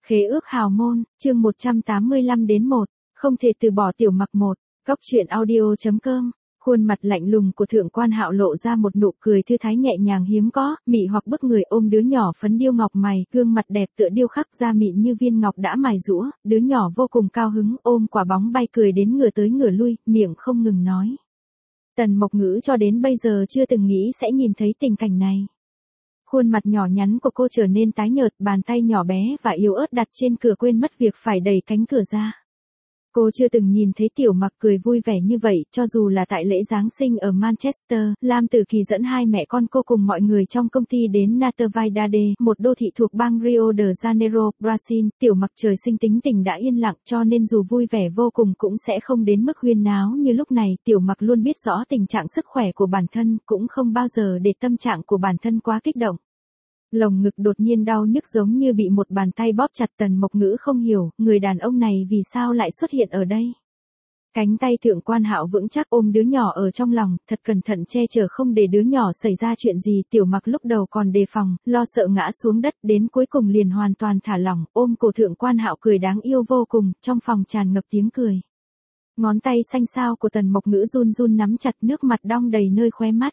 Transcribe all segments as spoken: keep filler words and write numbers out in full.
Khế ước hào môn, chương một trăm tám mươi lăm đến một, không thể từ bỏ Tiểu Mặc một, góc truyện audio chấm com. Khuôn mặt lạnh lùng của Thượng Quan Hạo lộ ra một nụ cười thư thái nhẹ nhàng hiếm có, mị hoặc bức người ôm đứa nhỏ phấn điêu ngọc mày, gương mặt đẹp tựa điêu khắc da mịn như viên ngọc đã mài rũa, đứa nhỏ vô cùng cao hứng, ôm quả bóng bay cười đến ngửa tới ngửa lui, miệng không ngừng nói. Tần Mộc Ngữ cho đến bây giờ chưa từng nghĩ sẽ nhìn thấy tình cảnh này. Khuôn mặt nhỏ nhắn của cô trở nên tái nhợt, bàn tay nhỏ bé và yếu ớt đặt trên cửa quên mất việc phải đẩy cánh cửa ra. Cô chưa từng nhìn thấy Tiểu Mặc cười vui vẻ như vậy, cho dù là tại lễ Giáng sinh ở Manchester, Lam Tử Kỳ dẫn hai mẹ con cô cùng mọi người trong công ty đến Natividade, một đô thị thuộc bang Rio de Janeiro, Brazil. Tiểu Mặc trời sinh tính tình đã yên lặng, cho nên dù vui vẻ vô cùng cũng sẽ không đến mức huyên náo như lúc này. Tiểu Mặc luôn biết rõ tình trạng sức khỏe của bản thân, cũng không bao giờ để tâm trạng của bản thân quá kích động. Lồng ngực đột nhiên đau nhức giống như bị một bàn tay bóp chặt. Tần Mộc Ngữ không hiểu, người đàn ông này vì sao lại xuất hiện ở đây. Cánh tay Thượng Quan Hạo vững chắc ôm đứa nhỏ ở trong lòng, thật cẩn thận che chở không để đứa nhỏ xảy ra chuyện gì. Tiểu Mặc lúc đầu còn đề phòng, lo sợ ngã xuống đất, đến cuối cùng liền hoàn toàn thả lỏng, ôm cổ Thượng Quan Hạo cười đáng yêu vô cùng, trong phòng tràn ngập tiếng cười. Ngón tay xanh xao của Tần Mộc Ngữ run run nắm chặt, nước mặt đong đầy nơi khóe mắt.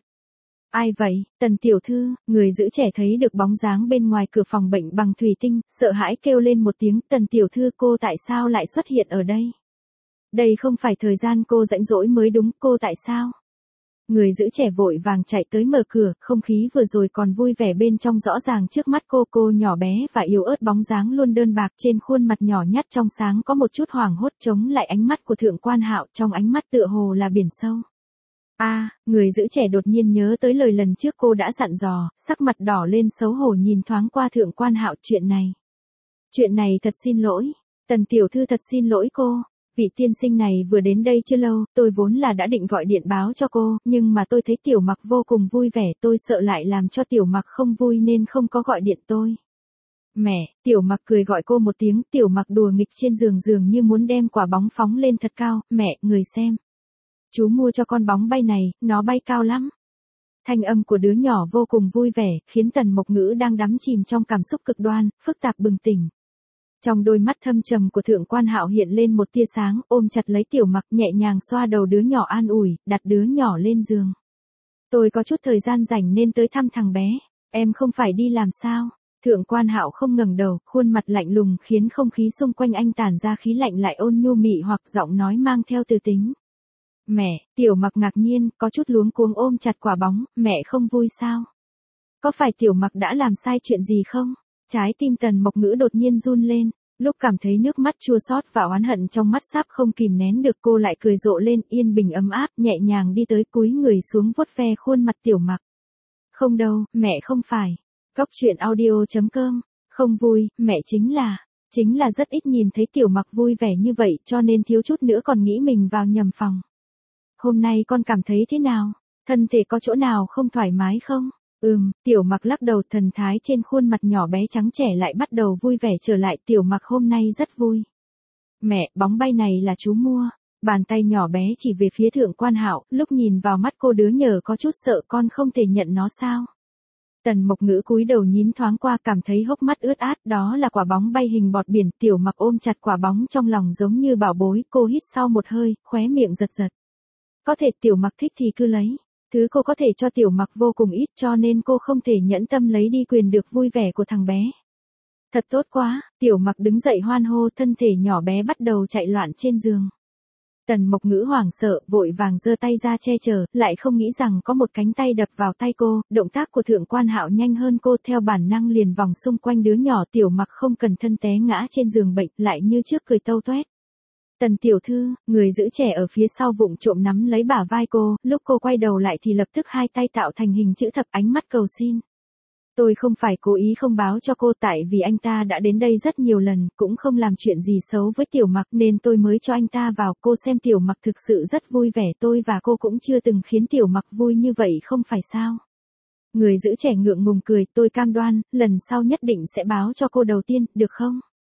Ai vậy, Tần tiểu thư? Người giữ trẻ thấy được bóng dáng bên ngoài cửa phòng bệnh bằng thủy tinh, sợ hãi kêu lên một tiếng. Tần tiểu thư, cô tại sao lại xuất hiện ở đây? Đây không phải thời gian cô rảnh rỗi mới đúng, cô tại sao? Người giữ trẻ vội vàng chạy tới mở cửa, không khí vừa rồi còn vui vẻ bên trong rõ ràng trước mắt cô. Cô nhỏ bé và yếu ớt, bóng dáng luôn đơn bạc, trên khuôn mặt nhỏ nhắt trong sáng có một chút hoảng hốt chống lại ánh mắt của Thượng Quan Hạo, trong ánh mắt tựa hồ là biển sâu. A, à, người giữ trẻ đột nhiên nhớ tới lời lần trước cô đã dặn dò, sắc mặt đỏ lên xấu hổ nhìn thoáng qua Thượng Quan Hạo. Chuyện này, chuyện này thật xin lỗi, Tần tiểu thư thật xin lỗi cô, vị tiên sinh này vừa đến đây chưa lâu, tôi vốn là đã định gọi điện báo cho cô, nhưng mà tôi thấy Tiểu Mặc vô cùng vui vẻ, tôi sợ lại làm cho Tiểu Mặc không vui nên không có gọi điện tôi. Mẹ, Tiểu Mặc cười gọi cô một tiếng. Tiểu Mặc đùa nghịch trên giường dường như muốn đem quả bóng phóng lên thật cao. Mẹ, người xem. Chú mua cho con bóng bay này, nó bay cao lắm. Thanh âm của đứa nhỏ vô cùng vui vẻ, khiến Tần Mộc Ngữ đang đắm chìm trong cảm xúc cực đoan, phức tạp bừng tỉnh. Trong đôi mắt thâm trầm của Thượng Quan Hạo hiện lên một tia sáng, ôm chặt lấy Tiểu Mặc, nhẹ nhàng xoa đầu đứa nhỏ an ủi, đặt đứa nhỏ lên giường. Tôi có chút thời gian rảnh nên tới thăm thằng bé, em không phải đi làm sao? Thượng Quan Hạo không ngẩng đầu, khuôn mặt lạnh lùng khiến không khí xung quanh anh tản ra khí lạnh lại ôn nhu mị hoặc, giọng nói mang theo từ tính. Mẹ, Tiểu Mặc ngạc nhiên, có chút luống cuống ôm chặt quả bóng. Mẹ không vui sao? Có phải Tiểu Mặc đã làm sai chuyện gì không? Trái tim Tần Mộc Ngữ đột nhiên run lên, lúc cảm thấy nước mắt chua xót và oán hận trong mắt sắp không kìm nén được, cô lại cười rộ lên, yên bình ấm áp, nhẹ nhàng đi tới cúi người xuống vuốt ve khuôn mặt Tiểu Mặc. Không đâu, mẹ không phải. Góc truyện audio chấm com. Không vui, mẹ chính là, chính là rất ít nhìn thấy Tiểu Mặc vui vẻ như vậy, cho nên thiếu chút nữa còn nghĩ mình vào nhầm phòng. Hôm nay con cảm thấy thế nào? Thân thể có chỗ nào không thoải mái không? Ừm, Tiểu Mặc lắc đầu, thần thái trên khuôn mặt nhỏ bé trắng trẻ lại bắt đầu vui vẻ trở lại. Tiểu Mặc hôm nay rất vui. Mẹ, bóng bay này là chú mua. Bàn tay nhỏ bé chỉ về phía Thượng Quan Hạo, lúc nhìn vào mắt cô đứa nhờ có chút sợ, con không thể nhận nó sao? Tần Mộc Ngữ cúi đầu nhìn thoáng qua, cảm thấy hốc mắt ướt át, đó là quả bóng bay hình bọt biển. Tiểu Mặc ôm chặt quả bóng trong lòng giống như bảo bối, cô hít sau một hơi, khóe miệng giật giật. Có thể Tiểu Mặc thích thì cứ lấy. Thứ cô có thể cho Tiểu Mặc vô cùng ít, cho nên cô không thể nhẫn tâm lấy đi quyền được vui vẻ của thằng bé. Thật tốt quá, Tiểu Mặc đứng dậy hoan hô, thân thể nhỏ bé bắt đầu chạy loạn trên giường. Tần Mộc Ngữ hoảng sợ, vội vàng giơ tay ra che chở, lại không nghĩ rằng có một cánh tay đập vào tay cô. Động tác của Thượng Quan Hạo nhanh hơn cô, theo bản năng liền vòng xung quanh đứa nhỏ. Tiểu Mặc không cần thân té ngã trên giường bệnh, lại như trước cười tâu toét. Tần tiểu thư, người giữ trẻ ở phía sau vụng trộm nắm lấy bả vai cô, lúc cô quay đầu lại thì lập tức hai tay tạo thành hình chữ thập, ánh mắt cầu xin. Tôi không phải cố ý không báo cho cô, tại vì anh ta đã đến đây rất nhiều lần, cũng không làm chuyện gì xấu với Tiểu Mặc nên tôi mới cho anh ta vào. Cô xem Tiểu Mặc thực sự rất vui vẻ, tôi và cô cũng chưa từng khiến Tiểu Mặc vui như vậy không phải sao? Người giữ trẻ ngượng ngùng cười, tôi cam đoan, lần sau nhất định sẽ báo cho cô đầu tiên, được không?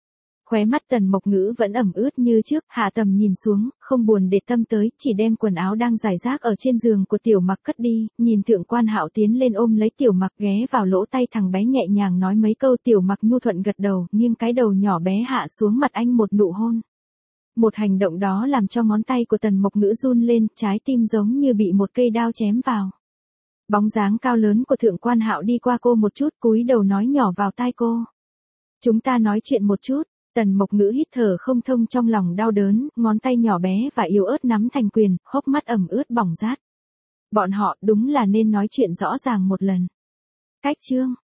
Khóe mắt Tần Mộc Ngữ vẫn ẩm ướt như trước, hạ tầm nhìn xuống, không buồn để tâm tới, chỉ đem quần áo đang rải rác ở trên giường của Tiểu Mặc cất đi, nhìn Thượng Quan Hạo tiến lên ôm lấy Tiểu Mặc ghé vào lỗ tay thằng bé nhẹ nhàng nói mấy câu. Tiểu Mặc nhu thuận gật đầu, nghiêng cái đầu nhỏ bé hạ xuống mặt anh một nụ hôn. Một hành động đó làm cho ngón tay của Tần Mộc Ngữ run lên, trái tim giống như bị một cây đao chém vào. Bóng dáng cao lớn của Thượng Quan Hạo đi qua cô một chút, cúi đầu nói nhỏ vào tai cô. Chúng ta nói chuyện một chút. Tần Mộc Ngữ hít thở không thông trong lòng đau đớn, ngón tay nhỏ bé và yếu ớt nắm thành quyền, hốc mắt ẩm ướt bỏng rát. Bọn họ đúng là nên nói chuyện rõ ràng một lần. Cách chương